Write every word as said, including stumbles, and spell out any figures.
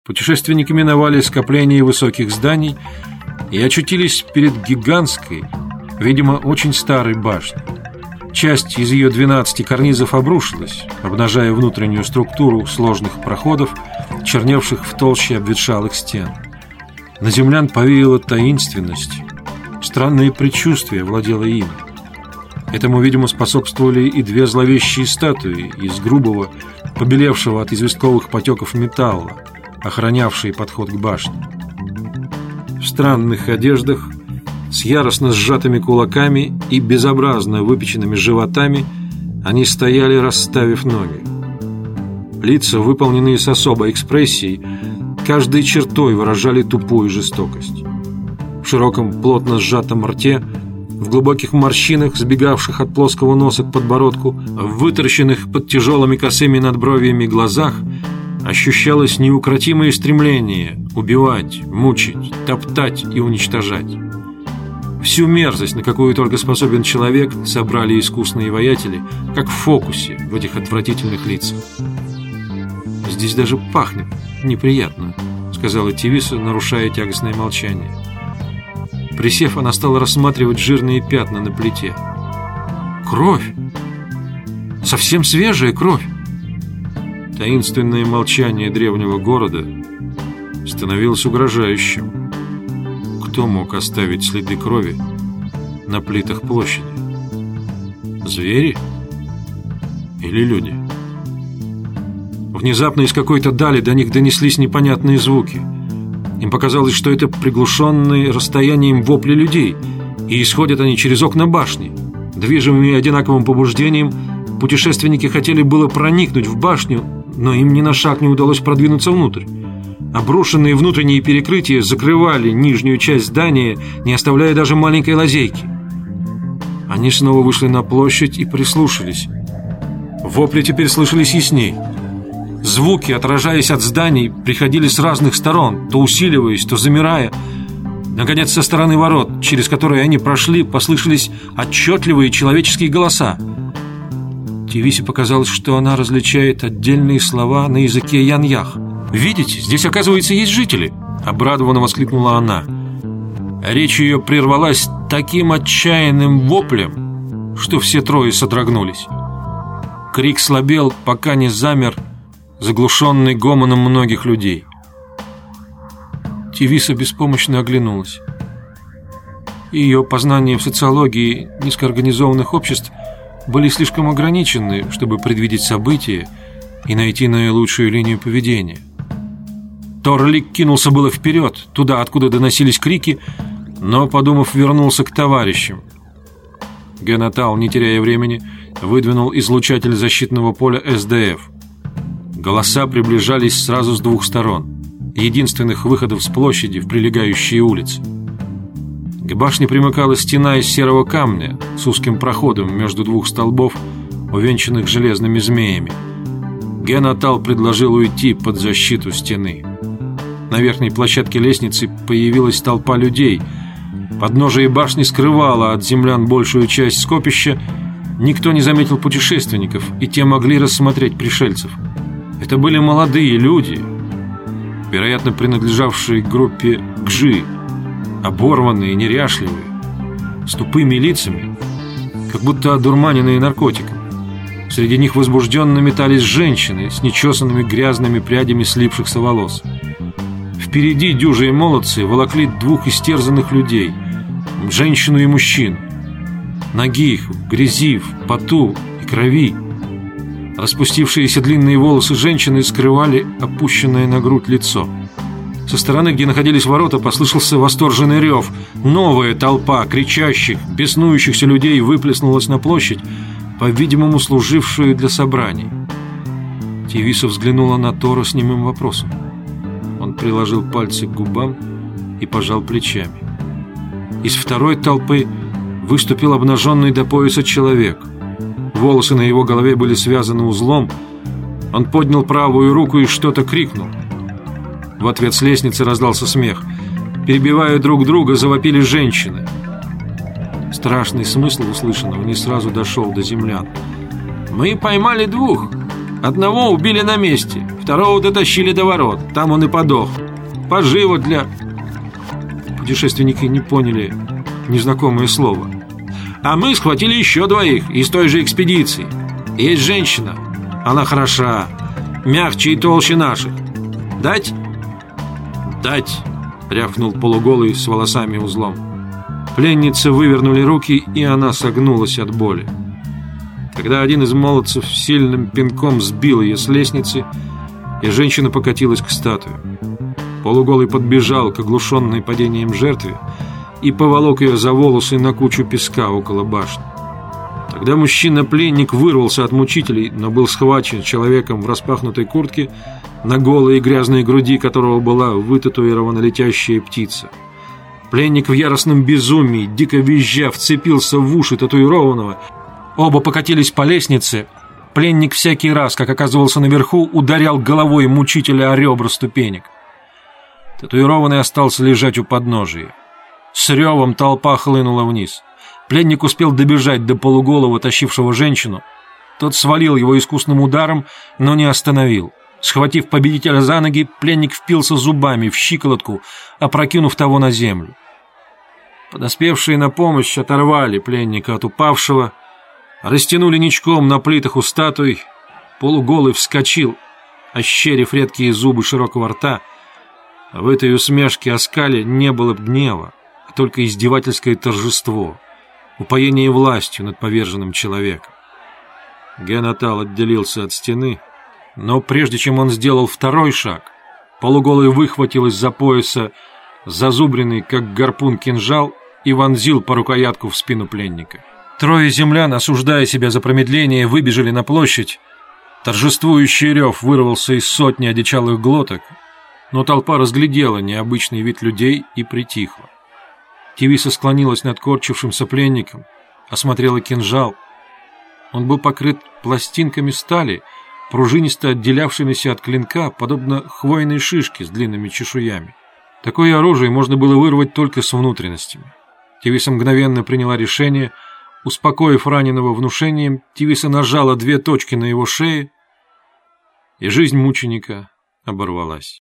Путешественники миновали скопление высоких зданий и очутились перед гигантской, видимо, очень старой башней. Часть из ее двенадцати карнизов обрушилась, обнажая внутреннюю структуру сложных проходов, черневших в толще обветшалых стен. На землян повеяло таинственностью. Странное предчувствие владело ими. Этому, видимо, способствовали и две зловещие статуи из грубого, побелевшего от известковых потеков металла, охранявшие подход к башне. В странных одеждах, с яростно сжатыми кулаками и безобразно выпеченными животами, они стояли, расставив ноги. Лица, выполненные с особой экспрессией, каждой чертой выражали тупую жестокость. В широком, плотно сжатом рте, в глубоких морщинах, сбегавших от плоского носа к подбородку, в вытаращенных под тяжелыми косыми надбровьями глазах ощущалось неукротимое стремление убивать, мучить, топтать и уничтожать. Всю мерзость, на какую только способен человек, собрали искусные воятели, как в фокусе в этих отвратительных лицах. «Здесь даже пахнет неприятно», — сказала Тивиса, нарушая тягостное молчание. Присев, она стала рассматривать жирные пятна на плите. «Кровь! Совсем свежая кровь!» Таинственное молчание древнего города становилось угрожающим. Кто мог оставить следы крови на плитах площади? Звери или люди? Внезапно из какой-то дали до них донеслись непонятные звуки. Им показалось, что это приглушенные расстоянием вопли людей, и исходят они через окна башни. Движимыми одинаковым побуждением, путешественники хотели было проникнуть в башню, но им ни на шаг не удалось продвинуться внутрь. Обрушенные внутренние перекрытия закрывали нижнюю часть здания, не оставляя даже маленькой лазейки. Они снова вышли на площадь и прислушались. Вопли теперь слышались ясней. Звуки, отражаясь от зданий, приходили с разных сторон, то усиливаясь, то замирая. Наконец, со стороны ворот, через которые они прошли, послышались отчетливые человеческие голоса. Тивисе показалось, что она различает отдельные слова на языке яньях. «Видите, здесь, оказывается, есть жители!» — обрадованно воскликнула она. Речь ее прервалась таким отчаянным воплем, что все трое содрогнулись. Крик слабел, пока не замер, заглушенный гомоном многих людей. Тивиса беспомощно оглянулась. Ее познания в социологии низкоорганизованных обществ были слишком ограничены, чтобы предвидеть события и найти наилучшую линию поведения. Торлик кинулся было вперед, туда, откуда доносились крики, но, подумав, вернулся к товарищам. Генатал, не теряя времени, выдвинул излучатель защитного поля эс дэ эф. Голоса приближались сразу с двух сторон, единственных выходов с площади в прилегающие улицы. К башне примыкала стена из серого камня с узким проходом между двух столбов, увенчанных железными змеями. Генатал предложил уйти под защиту стены. На верхней площадке лестницы появилась толпа людей. Подножие башни скрывало от землян большую часть скопища. Никто не заметил путешественников, и те могли рассмотреть пришельцев. Это были молодые люди, вероятно, принадлежавшие к группе Гжи, оборванные, неряшливые, с тупыми лицами, как будто одурманенные наркотиком. Среди них возбужденно метались женщины с нечесанными грязными прядями слипшихся волос. Впереди дюжие молодцы волокли двух истерзанных людей, женщину и мужчину. Ноги их в грязи, в поту и крови. Распустившиеся длинные волосы женщины скрывали опущенное на грудь лицо. Со стороны, где находились ворота, послышался восторженный рев. Новая толпа кричащих, беснующихся людей выплеснулась на площадь, по-видимому, служившую для собраний. Тивиса взглянула на Тора с немым вопросом. Он приложил пальцы к губам и пожал плечами. Из второй толпы выступил обнаженный до пояса человек. Волосы на его голове были связаны узлом. Он поднял правую руку и что-то крикнул. В ответ с лестницы раздался смех. Перебивая друг друга, завопили женщины. Страшный смысл услышанного не сразу дошел до землян. «Мы поймали двух, Одного убили на месте, второго дотащили до ворот. Там он и подох. Поживо для...» Путешественники не поняли незнакомое слово. «А мы схватили еще двоих из той же экспедиции. Есть женщина. Она хороша, мягче и толще наших. Дать?» «Дать!» — рявкнул полуголый с волосами узлом. Пленницы вывернули руки, и она согнулась от боли. Когда один из молодцев сильным пинком сбил ее с лестницы, и женщина покатилась к статуе. Полуголый подбежал к оглушенной падением жертве и поволок ее за волосы на кучу песка около башни. Тогда мужчина-пленник вырвался от мучителей, но был схвачен человеком в распахнутой куртке, на голой и грязной груди которого была вытатуирована летящая птица. Пленник в яростном безумии, дико визжа, вцепился в уши татуированного. Оба покатились по лестнице. Пленник всякий раз, как оказывался наверху, ударял головой мучителя о ребра ступенек. Татуированный остался лежать у подножия. С ревом толпа хлынула вниз. Пленник успел добежать до полуголого, тащившего женщину. Тот свалил его искусным ударом, но не остановил. Схватив победителя за ноги, пленник впился зубами в щиколотку, опрокинув того на землю. Подоспевшие на помощь оторвали пленника от упавшего, растянули ничком на плитах у статуй. Полуголый вскочил, ощерив редкие зубы широкого рта. В этой усмешке оскале не было гнева, а только издевательское торжество, упоение властью над поверженным человеком. Генатал отделился от стены, но прежде чем он сделал второй шаг, полуголый выхватил из-за пояса зазубренный, как гарпун, кинжал и вонзил по рукоятку в спину пленника. Трое землян, осуждая себя за промедление, выбежали на площадь. Торжествующий рев вырвался из сотни одичалых глоток, но толпа разглядела необычный вид людей и притихла. Тивиса склонилась над корчившимся пленником, осмотрела кинжал. Он был покрыт пластинками стали, пружинисто отделявшимися от клинка, подобно хвойной шишке с длинными чешуями. Такое оружие можно было вырвать только с внутренностями. Тивиса мгновенно приняла решение. Успокоив раненого внушением, Тивиса нажала две точки на его шее, и жизнь мученика оборвалась.